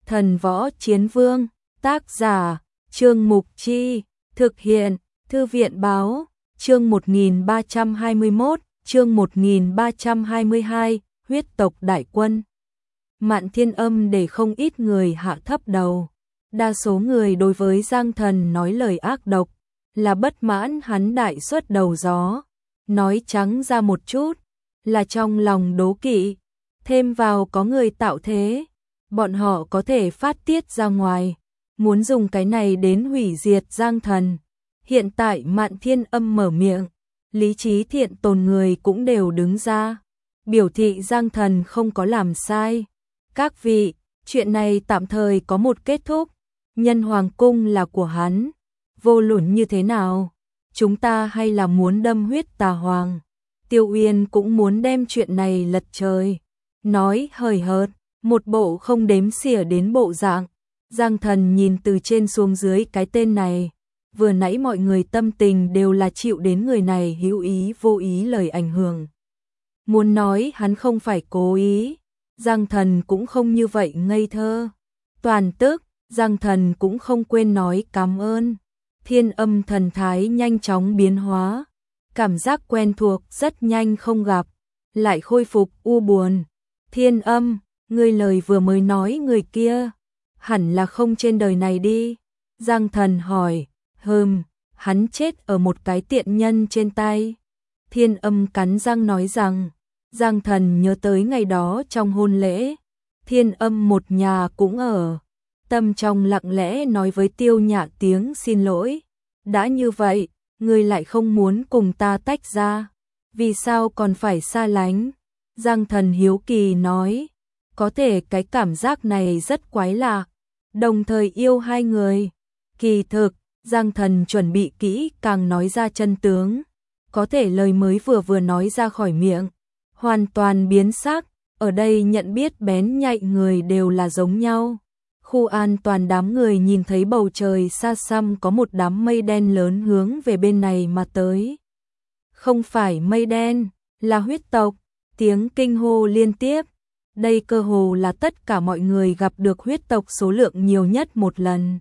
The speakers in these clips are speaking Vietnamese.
Thần Võ Chiến Vương, tác giả, Trương Mục Chi, thực hiện, Thư viện Báo, chương 1321, chương 1322, huyết tộc đại quân. Mạn Thiên Âm để không ít người hạ thấp đầu. Đa số người đối với Giang Thần nói lời ác độc, là bất mãn hắn đại xuất đầu gió. Nói trắng ra một chút, là trong lòng đố kỵ. Thêm vào có người tạo thế, bọn họ có thể phát tiết ra ngoài, muốn dùng cái này đến hủy diệt Giang Thần. Hiện tại Mạn Thiên Âm mở miệng, lý trí thiện tồn người cũng đều đứng ra, biểu thị Giang Thần không có làm sai. Các vị, chuyện này tạm thời có một kết thúc, nhân hoàng cung là của hắn, vô luận như thế nào, chúng ta hay là muốn đâm huyết tà hoàng. Tiêu Uyên cũng muốn đem chuyện này lật trời, nói hời hợt, một bộ không đếm xỉa đến bộ dạng. Giang Thần nhìn từ trên xuống dưới cái tên này, vừa nãy mọi người tâm tình đều là chịu đến người này hữu ý vô ý lời ảnh hưởng. Muốn nói hắn không phải cố ý, Giang Thần cũng không như vậy ngây thơ. Toàn tức, Giang Thần cũng không quên nói cảm ơn. Thiên Âm thần thái nhanh chóng biến hóa, cảm giác quen thuộc rất nhanh không gặp, lại khôi phục u buồn. Thiên Âm, ngươi lời vừa mới nói người kia, hẳn là không trên đời này đi. Giang Thần hỏi, hắn chết ở một cái tiện nhân trên tay. Thiên Âm cắn răng nói rằng, Giang Thần nhớ tới ngày đó trong hôn lễ, Thiên Âm một nhà cũng ở. Tâm trong lặng lẽ nói với Tiêu Nhã tiếng xin lỗi. Đã như vậy, ngươi lại không muốn cùng ta tách ra, vì sao còn phải xa lánh? Giang Thần hiếu kỳ nói, có thể cái cảm giác này rất quái lạ, đồng thời yêu hai người. Kỳ thực, Giang Thần chuẩn bị kỹ càng nói ra chân tướng, có thể lời mới vừa nói ra khỏi miệng, hoàn toàn biến sắc. Ở đây nhận biết bén nhạy người đều là giống nhau. Khu an toàn đám người nhìn thấy bầu trời xa xăm có một đám mây đen lớn hướng về bên này mà tới. Không phải mây đen, là huyết tộc, tiếng kinh hô liên tiếp. Đây cơ hồ là tất cả mọi người gặp được huyết tộc số lượng nhiều nhất một lần.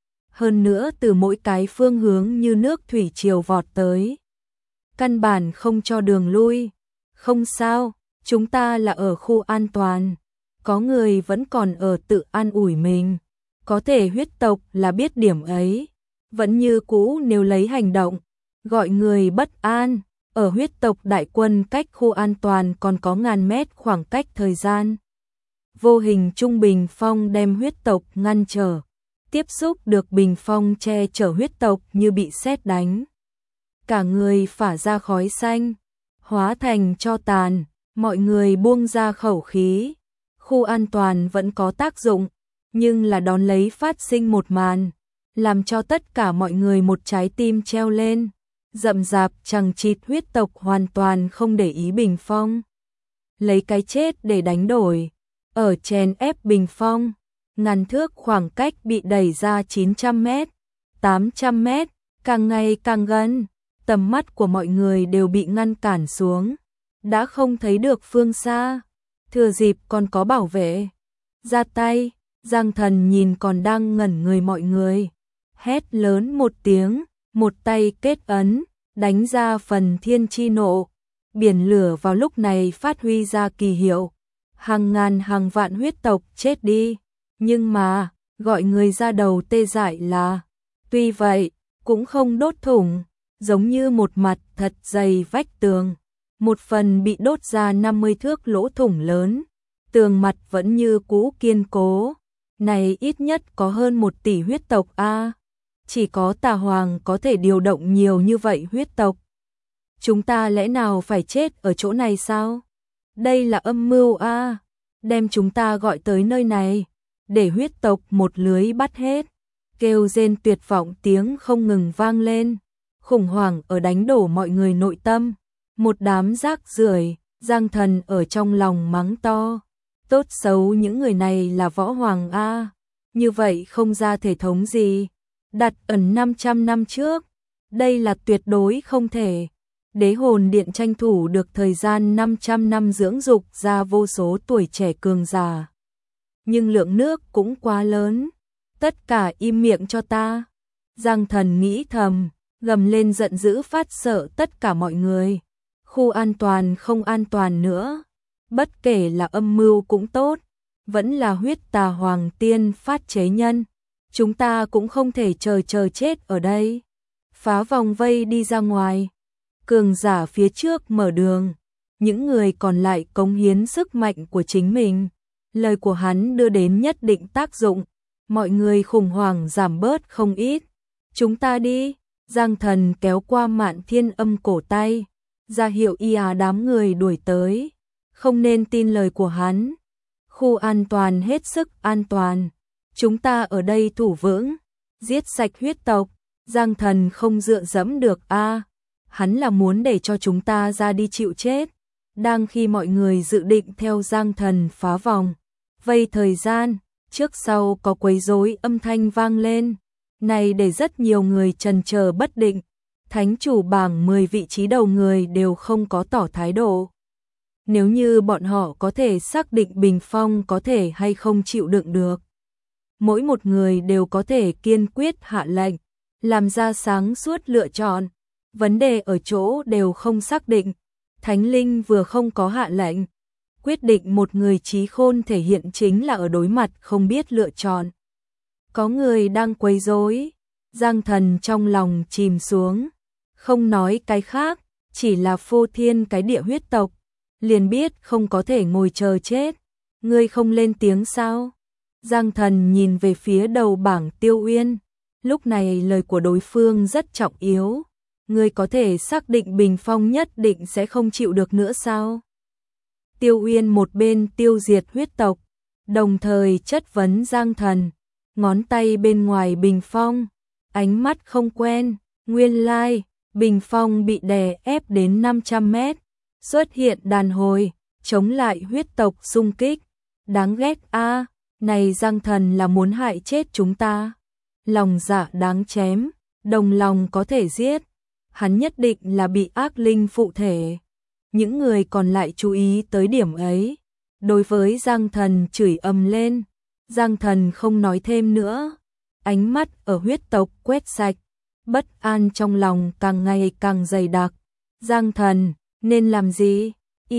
Hơn nữa từ mỗi cái phương hướng như nước thủy triều vọt tới. Căn bản không cho đường lui. Không sao, chúng ta là ở khu an toàn. Có người vẫn còn ở tự an ủi mình, có thể huyết tộc là biết điểm ấy, vẫn như cũ nếu lấy hành động, gọi người bất an. Ở huyết tộc đại quân cách khu an toàn còn có ngàn mét khoảng cách thời gian. Vô hình trung bình phong đem huyết tộc ngăn trở, tiếp xúc được bình phong che chở huyết tộc như bị sét đánh. Cả người phả ra khói xanh, hóa thành tro tàn, mọi người buông ra khẩu khí. Khu an toàn vẫn có tác dụng, nhưng là đón lấy phát sinh một màn, làm cho tất cả mọi người một trái tim treo lên. Rậm rạp chằng chịt huyết tộc hoàn toàn không để ý bình phong, lấy cái chết để đánh đổi, ở chèn ép bình phong. Ngàn thước khoảng cách bị đẩy ra 900 mét, 800 mét, càng ngày càng gần, tầm mắt của mọi người đều bị ngăn cản xuống, đã không thấy được phương xa. Thừa dịp còn có bảo vệ, ra tay. Giang Thần nhìn còn đang ngẩn người mọi người, hét lớn một tiếng, một tay kết ấn, đánh ra phần thiên chi nộ. Biển lửa vào lúc này phát huy ra kỳ hiệu, hàng ngàn hàng vạn huyết tộc chết đi. Nhưng mà, gọi người ra đầu tê dại là, tuy vậy, cũng không đốt thủng, giống như một mặt thật dày vách tường. Một phần bị đốt ra 50 thước lỗ thủng lớn, tường mặt vẫn như cũ kiên cố. Này ít nhất có hơn 1 tỷ huyết tộc a. Chỉ có Tà Hoàng có thể điều động nhiều như vậy huyết tộc. Chúng ta lẽ nào phải chết ở chỗ này sao? Đây là âm mưu a, đem chúng ta gọi tới nơi này, để huyết tộc một lưới bắt hết. Kêu rên tuyệt vọng tiếng không ngừng vang lên, khủng hoảng ở đánh đổ mọi người nội tâm. Một đám rác rưởi, Giang Thần ở trong lòng mắng to. Tốt xấu những người này là võ hoàng a, như vậy không ra thể thống gì. Đặt ẩn 500 năm trước, đây là tuyệt đối không thể. Đế hồn điện tranh thủ được thời gian 500 năm dưỡng dục ra vô số tuổi trẻ cường giả. nhưng lượng nước cũng quá lớn. Tất cả im miệng cho ta. Giang Thần nghĩ thầm, gầm lên giận dữ phát sợ tất cả mọi người. Khu an toàn không an toàn nữa. Bất kể là âm mưu cũng tốt, vẫn là huyết tà hoàng tiên phát chế nhân. Chúng ta cũng không thể chờ chết ở đây. Phá vòng vây đi ra ngoài. Cường giả phía trước mở đường. Những người còn lại cống hiến sức mạnh của chính mình. Lời của hắn đưa đến nhất định tác dụng. Mọi người khủng hoảng giảm bớt không ít. Chúng ta đi. Giang Thần kéo qua Mạn Thiên Âm cổ tay, ra hiệu đám người đuổi tới. Không nên tin lời của hắn. Khu an toàn hết sức an toàn. Chúng ta ở đây thủ vững, giết sạch huyết tộc. Giang Thần không dựa dẫm được hắn là muốn để cho chúng ta ra đi chịu chết. Đang khi mọi người dự định theo Giang Thần phá vòng vây thời gian, trước sau có quấy rối âm thanh vang lên. Này để rất nhiều người chần chờ bất định. Thánh chủ bảng 10 vị trí đầu người đều không có tỏ thái độ. Nếu như bọn họ có thể xác định Bình Phong có thể hay không chịu đựng được. Mỗi một người đều có thể kiên quyết hạ lệnh, làm ra sáng suốt lựa chọn. Vấn đề ở chỗ đều không xác định. Thánh linh vừa không có hạ lệnh. Quyết định một người trí khôn thể hiện chính là ở đối mặt không biết lựa chọn. Có người đang quấy rối. Giang Thần trong lòng chìm xuống. Không nói cái khác, chỉ là phô thiên cái địa huyết tộc. Liền biết không có thể ngồi chờ chết. Ngươi không lên tiếng sao? Giang Thần nhìn về phía đầu bảng Tiêu Uyên. Lúc này lời của đối phương rất trọng yếu. Ngươi có thể xác định Bình Phong nhất định sẽ không chịu được nữa sao? Tiêu Uyên một bên tiêu diệt huyết tộc, đồng thời chất vấn Giang Thần. Ngón tay bên ngoài Bình Phong, ánh mắt không quen. Nguyên lai, Bình Phong bị đè ép đến 500 mét. Xuất hiện đàn hồi, chống lại huyết tộc xung kích. Đáng ghét này Giang Thần là muốn hại chết chúng ta. Lòng dạ đáng chém, đồng lòng có thể giết. Hắn nhất định là bị ác linh phụ thể. Những người còn lại chú ý tới điểm ấy. Đối với Giang Thần chửi ầm lên. Giang Thần không nói thêm nữa. Ánh mắt ở huyết tộc quét sạch. Bất an trong lòng càng ngày càng dày đặc. Giang Thần, nên làm gì?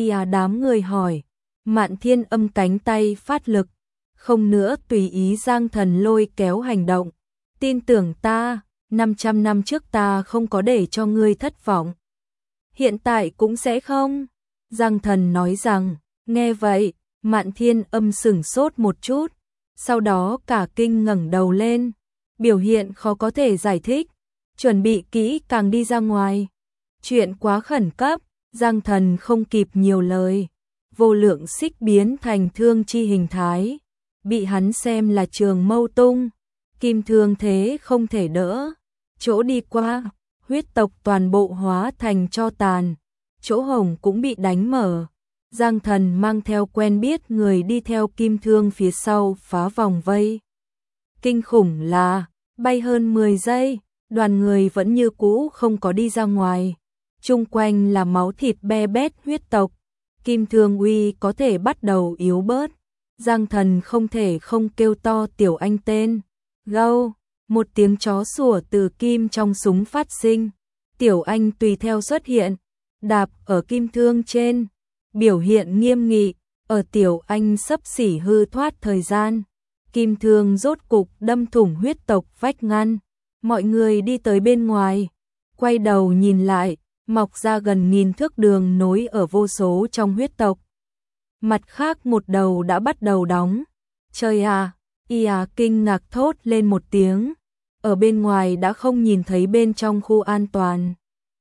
Đám người hỏi. Mạn Thiên Âm cánh tay phát lực. Không nữa tùy ý Giang Thần lôi kéo hành động. Tin tưởng ta, 500 năm trước ta không có để cho ngươi thất vọng. Hiện tại cũng sẽ không. Giang Thần nói rằng, nghe vậy, Mạn Thiên Âm sửng sốt một chút. Sau đó cả kinh ngẩng đầu lên. Biểu hiện khó có thể giải thích. Chuẩn bị kỹ càng đi ra ngoài. Chuyện quá khẩn cấp, Giang Thần không kịp nhiều lời. Vô lượng xích biến thành thương chi hình thái. Bị hắn xem là trường mâu tung. Kim thương thế không thể đỡ. Chỗ đi qua, huyết tộc toàn bộ hóa thành tro tàn. Chỗ hồng cũng bị đánh mở. Giang Thần mang theo quen biết người đi theo kim thương phía sau phá vòng vây. Kinh khủng là, bay hơn 10 giây, đoàn người vẫn như cũ không có đi ra ngoài. Chung quanh là máu thịt be bét huyết tộc. Kim thương uy có thể bắt đầu yếu bớt. Giang Thần không thể không kêu to tiểu anh tên. Gâu, một tiếng chó sủa từ kim trong súng phát sinh. Tiểu anh tùy theo xuất hiện, đạp ở kim thương trên. Biểu hiện nghiêm nghị, ở tiểu anh sắp xỉ hư thoát thời gian. Kim thương rốt cục đâm thủng huyết tộc vách ngăn. Mọi người đi tới bên ngoài, quay đầu nhìn lại, mọc ra gần 1000 thước đường nối ở vô số trong huyết tộc. Mặt khác một đầu đã bắt đầu đóng. Trời à, kinh ngạc thốt lên một tiếng. Ở bên ngoài đã không nhìn thấy bên trong khu an toàn.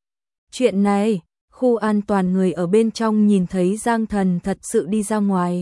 Chuyện này, khu an toàn người ở bên trong nhìn thấy Giang Thần thật sự đi ra ngoài.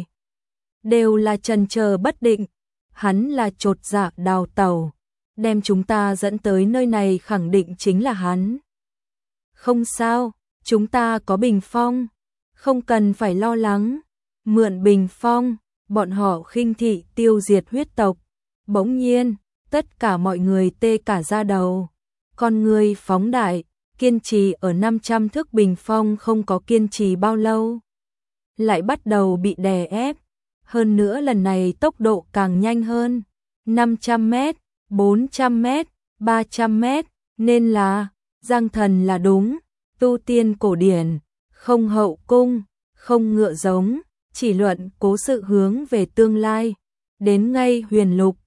Đều là chần chờ bất định. Hắn là chột dạ đào tẩu. Đem chúng ta dẫn tới nơi này khẳng định chính là hắn. Không sao, chúng ta có Bình Phong. Không cần phải lo lắng. Mượn Bình Phong, bọn họ khinh thị tiêu diệt huyết tộc. Bỗng nhiên, tất cả mọi người tê cả da đầu. Con người phóng đại, kiên trì ở 500 thước Bình Phong không có kiên trì bao lâu. Lại bắt đầu bị đè ép. hơn nữa lần này tốc độ càng nhanh hơn, 500 mét, 400 mét, 300 mét, nên là, Giang Thần là đúng, tu tiên cổ điển, không hậu cung, không ngựa giống, chỉ luận cố sự hướng về tương lai, đến ngay huyền lục,